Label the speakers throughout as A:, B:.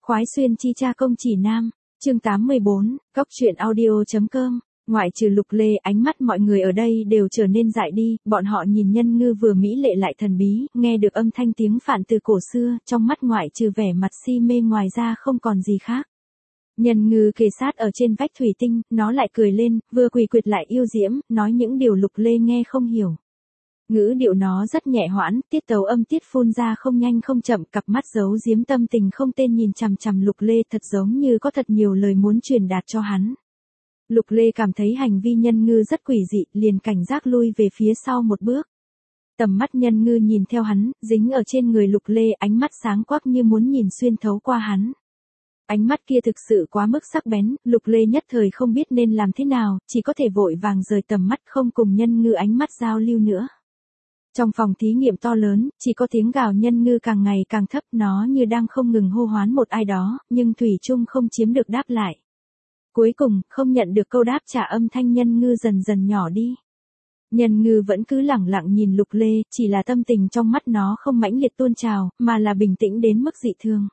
A: Khoái xuyên chi cha công chỉ nam, chương 84, góc truyện audio.com. Ngoại trừ Lục Lê, ánh mắt mọi người ở đây đều trở nên dại đi, bọn họ nhìn Nhân Ngư vừa mỹ lệ lại thần bí, nghe được âm thanh tiếng phạn từ cổ xưa, trong mắt ngoại trừ vẻ mặt si mê ngoài ra không còn gì khác. Nhân Ngư kề sát ở trên vách thủy tinh, nó lại cười lên, vừa quỳ quyệt lại yêu diễm, nói những điều Lục Lê nghe không hiểu. Ngữ điệu nó rất nhẹ hoãn, tiết tấu âm tiết phun ra không nhanh không chậm, cặp mắt giấu giếm tâm tình không tên nhìn chằm chằm Lục Lê thật giống như có thật nhiều lời muốn truyền đạt cho hắn. Lục Lê cảm thấy hành vi Nhân Ngư rất quỷ dị, liền cảnh giác lui về phía sau một bước. Tầm mắt Nhân Ngư nhìn theo hắn, dính ở trên người Lục Lê, ánh mắt sáng quắc như muốn nhìn xuyên thấu qua hắn. Ánh mắt kia thực sự quá mức sắc bén, Lục Lê nhất thời không biết nên làm thế nào, chỉ có thể vội vàng rời tầm mắt không cùng Nhân Ngư ánh mắt giao lưu nữa. Trong phòng thí nghiệm to lớn, chỉ có tiếng gào Nhân Ngư càng ngày càng thấp, nó như đang không ngừng hô hoán một ai đó, nhưng thủy chung không chiếm được đáp lại. Cuối cùng, không nhận được câu đáp trả, âm thanh Nhân Ngư dần dần nhỏ đi. Nhân Ngư vẫn cứ lẳng lặng nhìn Lục Lê, chỉ là tâm tình trong mắt nó không mãnh liệt tuôn trào, mà là bình tĩnh đến mức dị thường.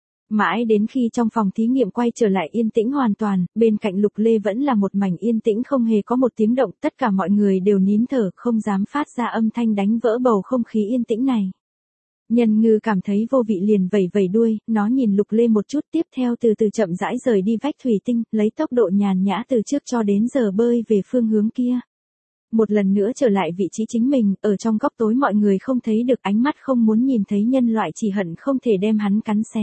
A: Mãi đến khi trong phòng thí nghiệm quay trở lại yên tĩnh hoàn toàn, bên cạnh Lục Lê vẫn là một mảnh yên tĩnh không hề có một tiếng động, tất cả mọi người đều nín thở, không dám phát ra âm thanh đánh vỡ bầu không khí yên tĩnh này. Nhân Ngư cảm thấy vô vị liền vẩy vẩy đuôi, nó nhìn Lục Lê một chút, tiếp theo từ từ chậm rãi rời đi vách thủy tinh, lấy tốc độ nhàn nhã từ trước cho đến giờ bơi về phương hướng kia. Một lần nữa trở lại vị trí chính mình, ở trong góc tối mọi người không thấy được, ánh mắt không muốn nhìn thấy nhân loại, chỉ hận không thể đem hắn cắn xé.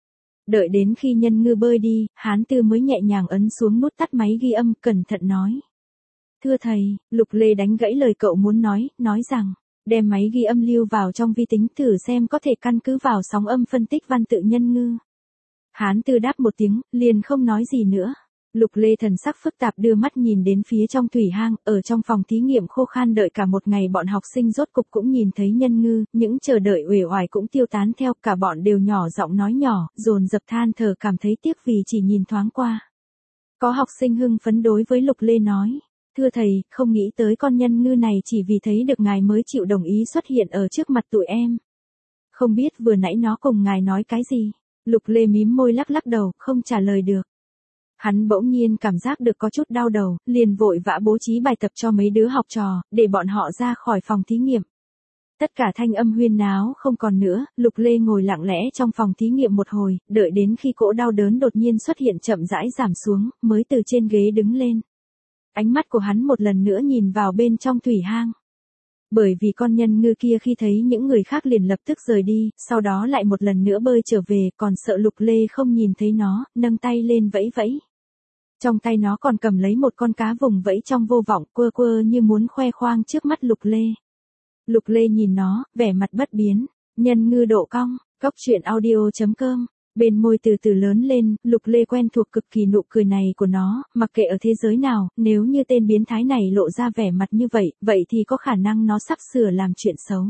A: Đợi đến khi Nhân Ngư bơi đi, Hán Tư mới nhẹ nhàng ấn xuống nút tắt máy ghi âm, cẩn thận nói. Thưa thầy, Lục Lê đánh gãy lời cậu muốn nói rằng, đem máy ghi âm lưu vào trong vi tính thử xem có thể căn cứ vào sóng âm phân tích văn tự Nhân Ngư. Hán Tư đáp một tiếng, liền không nói gì nữa. Lục Lê thần sắc phức tạp đưa mắt nhìn đến phía trong thủy hang, ở trong phòng thí nghiệm khô khan đợi cả một ngày, bọn học sinh rốt cục cũng nhìn thấy Nhân Ngư, những chờ đợi uể oải cũng tiêu tán theo, cả bọn đều nhỏ giọng nói nhỏ, dồn dập than thở cảm thấy tiếc vì chỉ nhìn thoáng qua. Có học sinh hưng phấn đối với Lục Lê nói, thưa thầy, không nghĩ tới con Nhân Ngư này chỉ vì thấy được ngài mới chịu đồng ý xuất hiện ở trước mặt tụi em. Không biết vừa nãy nó cùng ngài nói cái gì? Lục Lê mím môi lắc lắc đầu, không trả lời được. Hắn bỗng nhiên cảm giác được có chút đau đầu, liền vội vã bố trí bài tập cho mấy đứa học trò, để bọn họ ra khỏi phòng thí nghiệm. Tất cả thanh âm huyên náo không còn nữa, Lục Lê ngồi lặng lẽ trong phòng thí nghiệm một hồi, đợi đến khi cỗ đau đớn đột nhiên xuất hiện chậm rãi giảm xuống, mới từ trên ghế đứng lên. Ánh mắt của hắn một lần nữa nhìn vào bên trong thủy hang. Bởi vì con Nhân Ngư kia khi thấy những người khác liền lập tức rời đi, sau đó lại một lần nữa bơi trở về, còn sợ Lục Lê không nhìn thấy nó, nâng tay lên vẫy vẫy. Trong tay nó còn cầm lấy một con cá vùng vẫy trong vô vọng, quơ quơ như muốn khoe khoang trước mắt Lục Lê. Lục Lê nhìn nó, vẻ mặt bất biến. Nhân Ngư độ cong, góc truyện audio.com. Bên môi từ từ lớn lên, Lục Lê quen thuộc cực kỳ nụ cười này của nó, mặc kệ ở thế giới nào, nếu như tên biến thái này lộ ra vẻ mặt như vậy, vậy thì có khả năng nó sắp sửa làm chuyện xấu.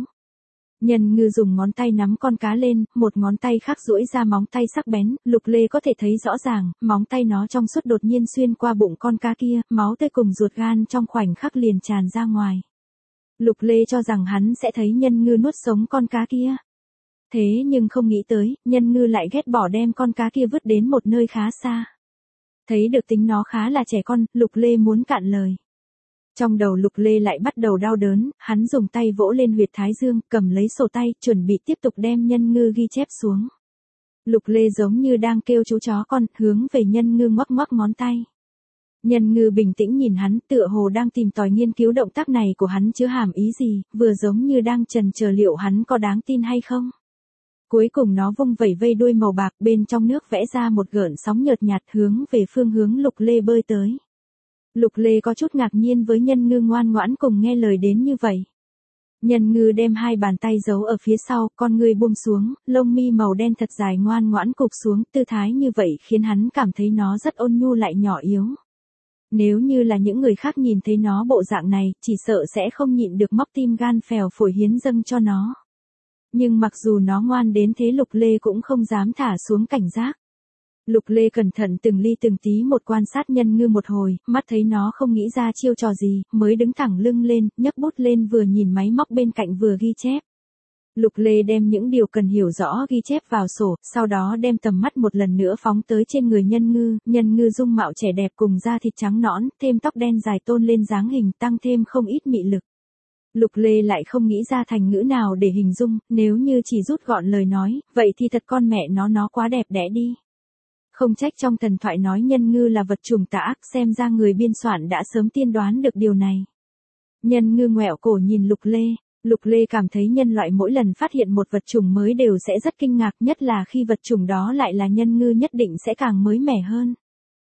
A: Nhân Ngư dùng ngón tay nắm con cá lên, một ngón tay khác duỗi ra móng tay sắc bén, Lục Lê có thể thấy rõ ràng, móng tay nó trong suốt đột nhiên xuyên qua bụng con cá kia, máu tươi cùng ruột gan trong khoảnh khắc liền tràn ra ngoài. Lục Lê cho rằng hắn sẽ thấy Nhân Ngư nuốt sống con cá kia. Thế nhưng không nghĩ tới, Nhân Ngư lại ghét bỏ đem con cá kia vứt đến một nơi khá xa. Thấy được tính nó khá là trẻ con, Lục Lê muốn cạn lời. Trong đầu Lục Lê lại bắt đầu đau đớn, hắn dùng tay vỗ lên huyệt thái dương, cầm lấy sổ tay, chuẩn bị tiếp tục đem Nhân Ngư ghi chép xuống. Lục Lê giống như đang kêu chú chó con, hướng về Nhân Ngư ngoắc ngoắc ngón tay. Nhân Ngư bình tĩnh nhìn hắn, tựa hồ đang tìm tòi nghiên cứu động tác này của hắn chứa hàm ý gì, vừa giống như đang chần chờ liệu hắn có đáng tin hay không. Cuối cùng nó vung vẩy vây đuôi màu bạc, bên trong nước vẽ ra một gợn sóng nhợt nhạt hướng về phương hướng Lục Lê bơi tới. Lục Lê có chút ngạc nhiên với Nhân Ngư ngoan ngoãn cùng nghe lời đến như vậy. Nhân Ngư đem hai bàn tay giấu ở phía sau, con ngươi buông xuống, lông mi màu đen thật dài ngoan ngoãn cụp xuống, tư thái như vậy khiến hắn cảm thấy nó rất ôn nhu lại nhỏ yếu. Nếu như là những người khác nhìn thấy nó bộ dạng này, chỉ sợ sẽ không nhịn được móc tim gan phèo phổi hiến dâng cho nó. Nhưng mặc dù nó ngoan đến thế, Lục Lê cũng không dám thả xuống cảnh giác. Lục Lê cẩn thận từng ly từng tí một quan sát Nhân Ngư một hồi, mắt thấy nó không nghĩ ra chiêu trò gì, mới đứng thẳng lưng lên, nhấc bút lên vừa nhìn máy móc bên cạnh vừa ghi chép. Lục Lê đem những điều cần hiểu rõ ghi chép vào sổ, sau đó đem tầm mắt một lần nữa phóng tới trên người Nhân Ngư dung mạo trẻ đẹp cùng da thịt trắng nõn, thêm tóc đen dài tôn lên dáng hình tăng thêm không ít mị lực. Lục Lê lại không nghĩ ra thành ngữ nào để hình dung, nếu như chỉ rút gọn lời nói, vậy thì thật con mẹ nó quá đẹp đẽ đi. Không trách trong thần thoại nói Nhân Ngư là vật trùng tà ác, xem ra người biên soạn đã sớm tiên đoán được điều này. Nhân Ngư ngoẹo cổ nhìn Lục Lê cảm thấy nhân loại mỗi lần phát hiện một vật chủng mới đều sẽ rất kinh ngạc, nhất là khi vật chủng đó lại là nhân ngư nhất định sẽ càng mới mẻ hơn.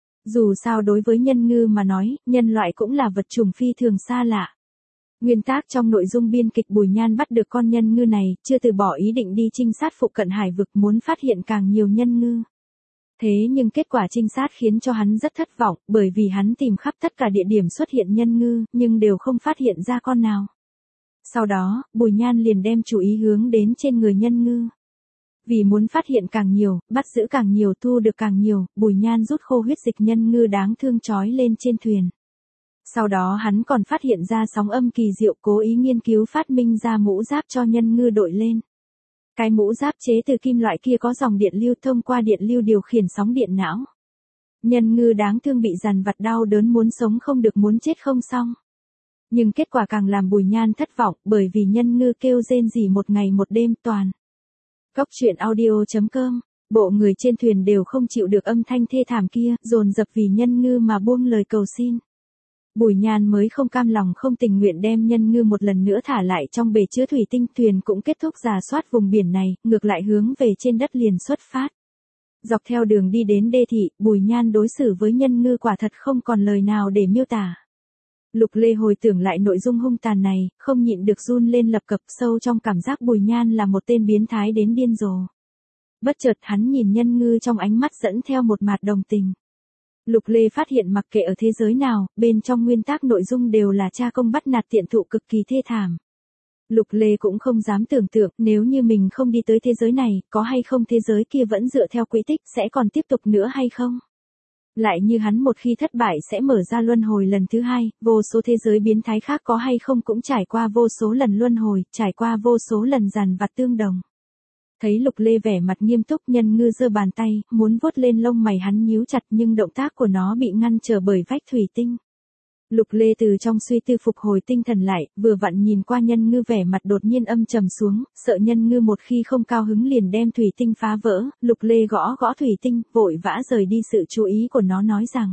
A: Dù sao đối với nhân ngư mà nói, nhân loại cũng là vật chủng phi thường xa lạ. Nguyên tác trong nội dung biên kịch Bùi Nhan bắt được con nhân ngư này, chưa từ bỏ ý định đi trinh sát phụ cận hải vực muốn phát hiện càng nhiều nhân ngư. Thế nhưng kết quả trinh sát khiến cho hắn rất thất vọng, bởi vì hắn tìm khắp tất cả địa điểm xuất hiện nhân ngư, nhưng đều không phát hiện ra con nào. Sau đó, Bùi Nhan liền đem chú ý hướng đến trên người nhân ngư. Vì muốn phát hiện càng nhiều, bắt giữ càng nhiều, thu được càng nhiều, Bùi Nhan rút khô huyết dịch nhân ngư đáng thương trói lên trên thuyền. Sau đó hắn còn phát hiện ra sóng âm kỳ diệu, cố ý nghiên cứu phát minh ra mũ giáp cho nhân ngư đội lên. Cái mũ giáp chế từ kim loại kia có dòng điện lưu thông qua điện lưu điều khiển sóng điện não. Nhân ngư đáng thương bị dằn vặt đau đớn muốn sống không được muốn chết không xong. Nhưng kết quả càng làm Bùi Nhan thất vọng, bởi vì nhân ngư kêu rên rỉ một ngày một đêm toàn. Cóc truyện audio.com, bộ người trên thuyền đều không chịu được âm thanh thê thảm kia, dồn dập vì nhân ngư mà buông lời cầu xin. Bùi Nhan mới không cam lòng không tình nguyện đem nhân ngư một lần nữa thả lại trong bể chứa thủy tinh, thuyền cũng kết thúc rà soát vùng biển này, ngược lại hướng về trên đất liền xuất phát. Dọc theo đường đi đến đê thị, Bùi Nhan đối xử với nhân ngư quả thật không còn lời nào để miêu tả. Lục Lê hồi tưởng lại nội dung hung tàn này, không nhịn được run lên lập cập, sâu trong cảm giác Bùi Nhan là một tên biến thái đến điên rồ. Bất chợt hắn nhìn nhân ngư trong ánh mắt dẫn theo một mạt đồng tình. Lục Lê phát hiện mặc kệ ở thế giới nào, bên trong nguyên tác nội dung đều là cha công bắt nạt tiện thụ cực kỳ thê thảm. Lục Lê cũng không dám tưởng tượng nếu như mình không đi tới thế giới này, có hay không thế giới kia vẫn dựa theo quỹ tích sẽ còn tiếp tục nữa hay không? Lại như hắn một khi thất bại sẽ mở ra luân hồi lần thứ hai, vô số thế giới biến thái khác có hay không cũng trải qua vô số lần luân hồi, trải qua vô số lần dằn vặt tương đồng. Thấy Lục Lê vẻ mặt nghiêm túc, nhân ngư giơ bàn tay, muốn vuốt lên lông mày hắn nhíu chặt nhưng động tác của nó bị ngăn trở bởi vách thủy tinh. Lục Lê từ trong suy tư phục hồi tinh thần lại, vừa vặn nhìn qua nhân ngư vẻ mặt đột nhiên âm trầm xuống, sợ nhân ngư một khi không cao hứng liền đem thủy tinh phá vỡ, Lục Lê gõ gõ thủy tinh, vội vã rời đi sự chú ý của nó nói rằng.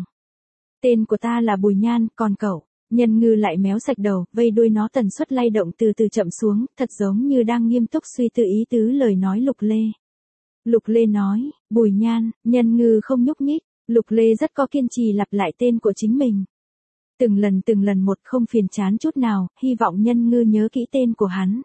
A: Tên của ta là Bùi Nhan, còn cậu? Nhân ngư lại méo sạch đầu, vây đuôi nó tần suất lay động từ từ chậm xuống, thật giống như đang nghiêm túc suy tư ý tứ lời nói Lục Lê. Lục Lê nói, Bùi Nhan, nhân ngư không nhúc nhích, Lục Lê rất có kiên trì lặp lại tên của chính mình. Từng lần một không phiền chán chút nào, hy vọng nhân ngư nhớ kỹ tên của hắn.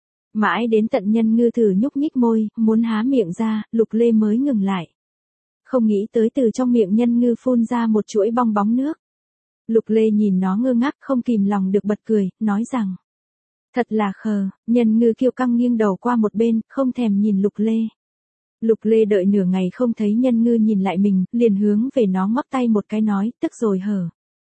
A: Mãi đến tận nhân ngư thử nhúc nhích môi, muốn há miệng ra, Lục Lê mới ngừng lại. Không nghĩ tới từ trong miệng nhân ngư phun ra một chuỗi bong bóng nước. Lục Lê nhìn nó ngơ ngác không kìm lòng được bật cười, nói rằng. Thật là khờ, nhân ngư kiêu căng nghiêng đầu qua một bên, không thèm nhìn Lục Lê. Lục Lê đợi nửa ngày không thấy nhân ngư nhìn lại mình, liền hướng về nó ngoắc tay một cái nói, tức rồi hở.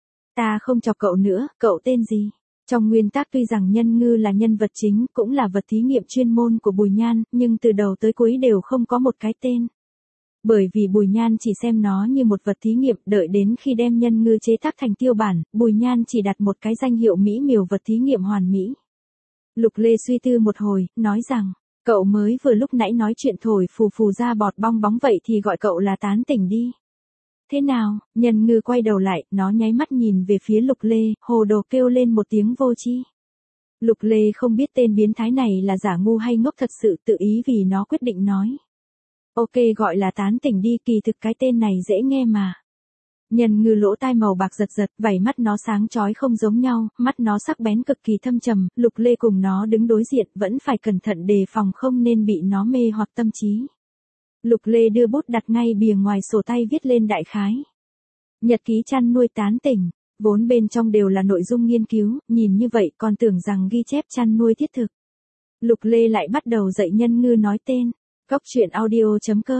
A: Ta không chọc cậu nữa, cậu tên gì? Trong nguyên tác tuy rằng nhân ngư là nhân vật chính, cũng là vật thí nghiệm chuyên môn của Bùi Nhan, nhưng từ đầu tới cuối đều không có một cái tên. Bởi vì Bùi Nhan chỉ xem nó như một vật thí nghiệm, đợi đến khi đem nhân ngư chế tác thành tiêu bản, Bùi Nhan chỉ đặt một cái danh hiệu mỹ miều vật thí nghiệm hoàn mỹ. Lục Lê suy tư một hồi, nói rằng, cậu mới vừa lúc nãy nói chuyện thổi phù phù ra bọt bong bóng vậy thì gọi cậu là tán tỉnh đi. Thế nào? Nhân ngư quay đầu lại, nó nháy mắt nhìn về phía Lục Lê, hồ đồ kêu lên một tiếng vô tri. Lục Lê không biết tên biến thái này là giả ngu hay ngốc thật sự, tự ý vì nó quyết định nói. Ok, gọi là tán tỉnh đi, kỳ thực cái tên này dễ nghe mà. Nhân ngư lỗ tai màu bạc giật giật, vảy mắt nó sáng chói không giống nhau, mắt nó sắc bén cực kỳ thâm trầm, Lục Lê cùng nó đứng đối diện vẫn phải cẩn thận đề phòng không nên bị nó mê hoặc tâm trí. Lục Lê đưa bút đặt ngay bìa ngoài sổ tay viết lên đại khái. Nhật ký chăn nuôi tán tỉnh, vốn bên trong đều là nội dung nghiên cứu, nhìn như vậy còn tưởng rằng ghi chép chăn nuôi thiết thực. Lục Lê lại bắt đầu dạy nhân ngư nói tên. Cóc truyện audio.com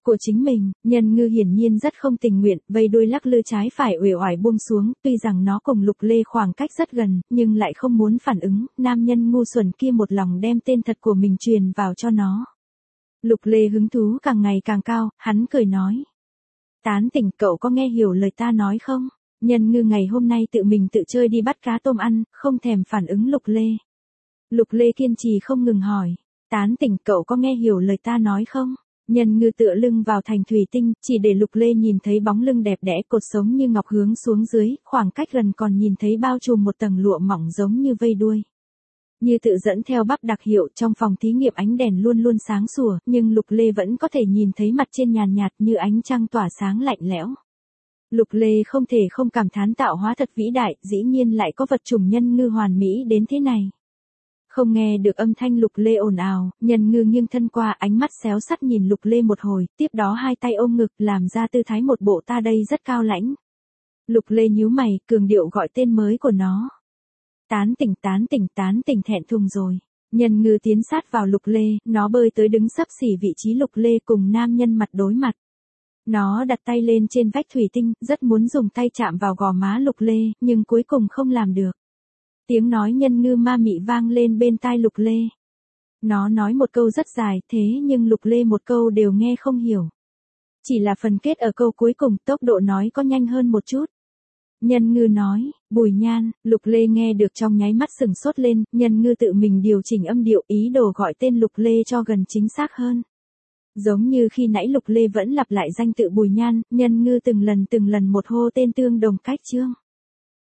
A: của chính mình, Nhân Ngư hiển nhiên rất không tình nguyện, vây đuôi lắc lư trái phải uể oải buông xuống, tuy rằng nó cùng Lục Lê khoảng cách rất gần, nhưng lại không muốn phản ứng, nam nhân ngu xuẩn kia một lòng đem tên thật của mình truyền vào cho nó. Lục Lê hứng thú càng ngày càng cao, hắn cười nói. Tán tỉnh, cậu có nghe hiểu lời ta nói không? Nhân Ngư ngày hôm nay tự mình tự chơi đi bắt cá tôm ăn, không thèm phản ứng Lục Lê. Lục Lê kiên trì không ngừng hỏi. Tán tỉnh, cậu có nghe hiểu lời ta nói không? Nhân Ngư tựa lưng vào thành thủy tinh, chỉ để Lục Lê nhìn thấy bóng lưng đẹp đẽ cột sống như ngọc hướng xuống dưới, khoảng cách gần còn nhìn thấy bao trùm một tầng lụa mỏng giống như vây đuôi. Như tự dẫn theo bắp đặc hiệu, trong phòng thí nghiệm ánh đèn luôn luôn sáng sủa, nhưng Lục Lê vẫn có thể nhìn thấy mặt trên nhàn nhạt như ánh trăng tỏa sáng lạnh lẽo. Lục Lê không thể không cảm thán tạo hóa thật vĩ đại, dĩ nhiên lại có vật chủng Nhân Ngư hoàn mỹ đến thế này. Không nghe được âm thanh Lục Lê ồn ào, Nhân Ngư nghiêng thân qua, ánh mắt xéo sắc nhìn Lục Lê một hồi, tiếp đó hai tay ôm ngực làm ra tư thái một bộ ta đây rất cao lãnh. Lục Lê nhíu mày, cường điệu gọi tên mới của nó. Tán tỉnh, tán tỉnh, tán tỉnh, thẹn thùng rồi. Nhân Ngư tiến sát vào Lục Lê, nó bơi tới đứng xấp xỉ vị trí Lục Lê cùng nam nhân mặt đối mặt. Nó đặt tay lên trên vách thủy tinh, rất muốn dùng tay chạm vào gò má Lục Lê, nhưng cuối cùng không làm được. Tiếng nói Nhân Ngư ma mị vang lên bên tai Lục Lê. Nó nói một câu rất dài, thế nhưng Lục Lê một câu đều nghe không hiểu. Chỉ là phần kết ở câu cuối cùng, tốc độ nói có nhanh hơn một chút. Nhân Ngư nói, Bùi Nhan, Lục Lê nghe được trong nháy mắt sừng sốt lên, Nhân Ngư tự mình điều chỉnh âm điệu, ý đồ gọi tên Lục Lê cho gần chính xác hơn. Giống như khi nãy Lục Lê vẫn lặp lại danh tự Bùi Nhan, Nhân Ngư từng lần một hô tên tương đồng cách chương.